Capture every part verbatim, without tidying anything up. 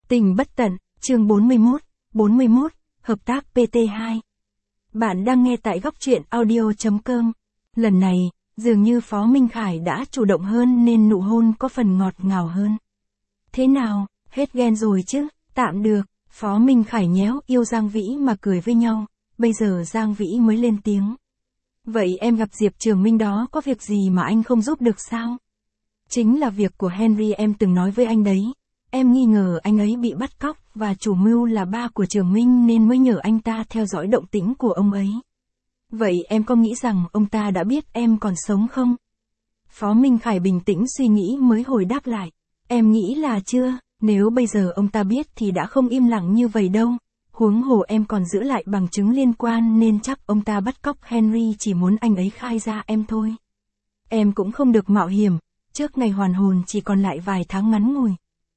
Tình bất tận, chương bốn mươi mốt, bốn mươi mốt, hợp tác pê tê hai. Bạn đang nghe tại góc truyện audio chấm com. Lần này, dường như Phó Minh Khải đã chủ động hơn nên nụ hôn có phần ngọt ngào hơn. Thế nào, hết ghen rồi chứ, tạm được, Phó Minh Khải nhéo yêu Giang Vĩ mà cười với nhau, bây giờ Giang Vĩ mới lên tiếng. Vậy em gặp Diệp Trường Minh đó có việc gì mà anh không giúp được sao? Chính là việc của Henry, em từng nói với anh đấy. Em nghi ngờ anh ấy bị bắt cóc và chủ mưu là ba của Trường Minh nên mới nhờ anh ta theo dõi động tĩnh của ông ấy. Vậy em có nghĩ rằng ông ta đã biết em còn sống không? Phó Minh Khải bình tĩnh suy nghĩ mới hồi đáp lại. Em nghĩ là chưa, nếu bây giờ ông ta biết thì đã không im lặng như vậy đâu. Huống hồ em còn giữ lại bằng chứng liên quan nên chắc ông ta bắt cóc Henry chỉ muốn anh ấy khai ra em thôi. Em cũng không được mạo hiểm, trước ngày hoàn hồn chỉ còn lại vài tháng ngắn ngủi.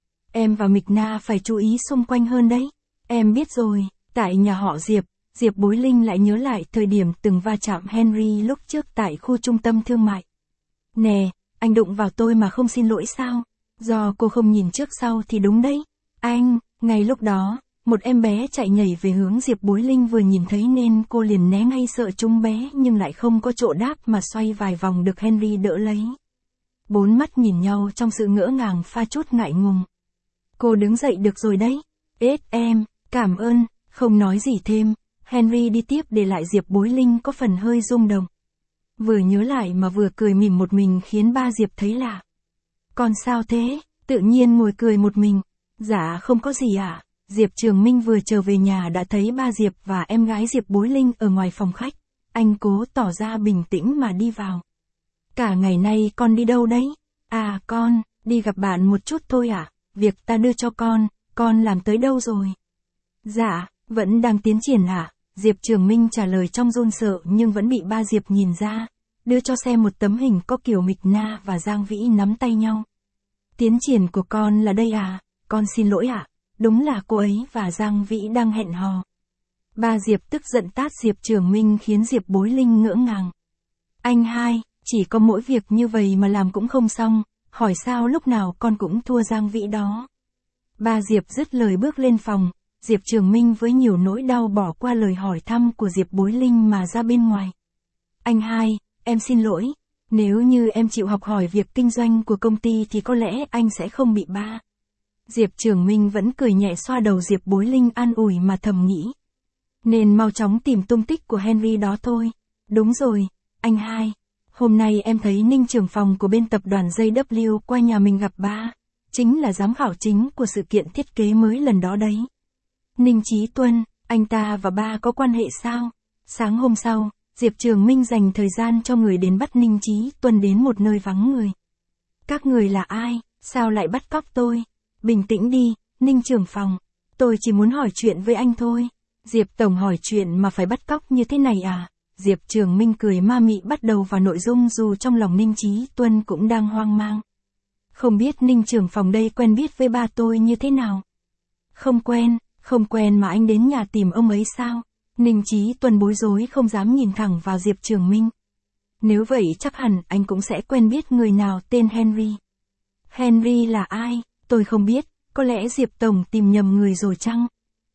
Em và Mịch Na phải chú ý xung quanh hơn đấy. Em biết rồi, tại nhà họ Diệp, Diệp Bối Linh lại nhớ lại thời điểm từng va chạm Henry lúc trước tại khu trung tâm thương mại. Nè, anh đụng vào tôi mà không xin lỗi sao? Do cô không nhìn trước sau thì đúng đấy. Anh, ngay lúc đó, một em bé chạy nhảy về hướng Diệp Bối Linh vừa nhìn thấy nên cô liền né ngay sợ chúng bé nhưng lại không có chỗ đáp mà xoay vài vòng được Henry đỡ lấy. Bốn mắt nhìn nhau trong sự ngỡ ngàng pha chút ngại ngùng. Cô đứng dậy được rồi đấy. Ết em, cảm ơn, không nói gì thêm. Henry đi tiếp để lại Diệp Bối Linh có phần hơi rung động. Vừa nhớ lại mà vừa cười mỉm một mình khiến ba Diệp thấy lạ. Còn sao thế, tự nhiên ngồi cười một mình. Dạ không có gì ạ. À? Diệp Trường Minh vừa trở về nhà đã thấy ba Diệp và em gái Diệp Bối Linh ở ngoài phòng khách. Anh cố tỏ ra bình tĩnh mà đi vào. Cả ngày nay con đi đâu đấy? À con, đi gặp bạn một chút thôi ạ. À? Việc ta đưa cho con, con làm tới đâu rồi? Dạ, vẫn đang tiến triển ạ. À? Diệp Trường Minh trả lời trong run sợ nhưng vẫn bị ba Diệp nhìn ra. Đưa cho xem một tấm hình có Kiều Mịch Na và Giang Vĩ nắm tay nhau. Tiến triển của con là đây à? Con xin lỗi ạ. À? Đúng là cô ấy và Giang Vĩ đang hẹn hò. Ba Diệp tức giận tát Diệp Trường Minh khiến Diệp Bối Linh ngỡ ngàng. Anh hai, chỉ có mỗi việc như vậy mà làm cũng không xong. Hỏi sao lúc nào con cũng thua Giang Vĩ đó. Ba Diệp dứt lời bước lên phòng, Diệp Trường Minh với nhiều nỗi đau bỏ qua lời hỏi thăm của Diệp Bối Linh mà ra bên ngoài. Anh hai, em xin lỗi, nếu như em chịu học hỏi việc kinh doanh của công ty thì có lẽ anh sẽ không bị ba. Diệp Trường Minh vẫn cười nhẹ xoa đầu Diệp Bối Linh an ủi mà thầm nghĩ. Nên mau chóng tìm tung tích của Henry đó thôi. Đúng rồi, anh hai. Hôm nay em thấy Ninh trưởng phòng của bên tập đoàn J W qua nhà mình gặp ba. Chính là giám khảo chính của sự kiện thiết kế mới lần đó đấy. Ninh Chí Tuân, anh ta và ba có quan hệ sao? Sáng hôm sau, Diệp Trường Minh dành thời gian cho người đến bắt Ninh Chí Tuân đến một nơi vắng người. Các người là ai? Sao lại bắt cóc tôi? Bình tĩnh đi, Ninh trưởng phòng. Tôi chỉ muốn hỏi chuyện với anh thôi. Diệp Tổng hỏi chuyện mà phải bắt cóc như thế này à? Diệp Trường Minh cười ma mị bắt đầu vào nội dung dù trong lòng Ninh Chí Tuân cũng đang hoang mang. Không biết Ninh trưởng phòng đây quen biết với ba tôi như thế nào? Không quen, không quen mà anh đến nhà tìm ông ấy sao? Ninh Chí Tuân bối rối không dám nhìn thẳng vào Diệp Trường Minh. Nếu vậy chắc hẳn anh cũng sẽ quen biết người nào tên Henry. Henry là ai? Tôi không biết, có lẽ Diệp Tổng tìm nhầm người rồi chăng?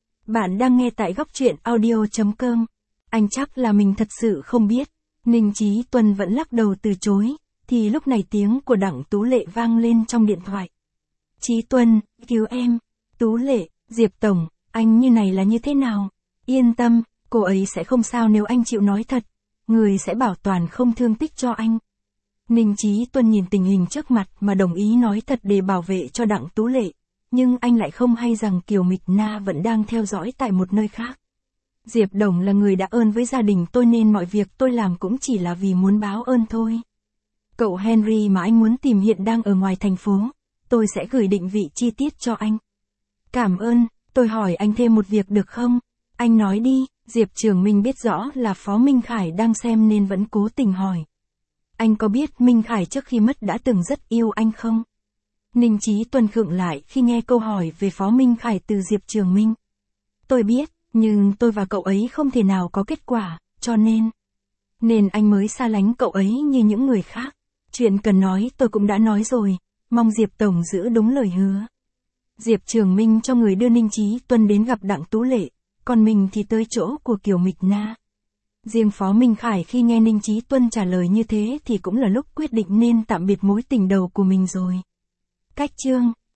Bạn đang nghe tại góc truyện audio chấm com. Anh chắc là mình thật sự không biết. Ninh Chí Tuân vẫn lắc đầu từ chối, thì lúc này tiếng của Đặng Tú Lệ vang lên trong điện thoại. Chí Tuân, cứu em. Tú Lệ, Diệp Tổng, anh như này là như thế nào? Yên tâm, cô ấy sẽ không sao nếu anh chịu nói thật. Người sẽ bảo toàn không thương tích cho anh. Ninh Chí Tuân nhìn tình hình trước mặt mà đồng ý nói thật để bảo vệ cho Đặng Tú Lệ. Nhưng anh lại không hay rằng Kiều Mịch Na vẫn đang theo dõi tại một nơi khác. Diệp Đồng là người đã ơn với gia đình tôi nên mọi việc tôi làm cũng chỉ là vì muốn báo ơn thôi. Cậu Henry mà anh muốn tìm hiện đang ở ngoài thành phố. Tôi sẽ gửi định vị chi tiết cho anh. Cảm ơn, tôi hỏi anh thêm một việc được không? Anh nói đi. Diệp Trường Minh biết rõ là Phó Minh Khải đang xem nên vẫn cố tình hỏi. Anh có biết Minh Khải trước khi mất đã từng rất yêu anh không? Ninh Chí Tuân khựng lại khi nghe câu hỏi về Phó Minh Khải từ Diệp Trường Minh. Tôi biết, nhưng tôi và cậu ấy không thể nào có kết quả, cho nên... Nên anh mới xa lánh cậu ấy như những người khác. Chuyện cần nói tôi cũng đã nói rồi, mong Diệp Tổng giữ đúng lời hứa. Diệp Trường Minh cho người đưa Ninh Chí Tuân đến gặp Đặng Tú Lệ, còn mình thì tới chỗ của Kiều Mịch Na. Riêng Phó Minh Khải khi nghe Ninh Chí Tuân trả lời như thế thì cũng là lúc quyết định nên tạm biệt mối tình đầu của mình rồi. Cách chương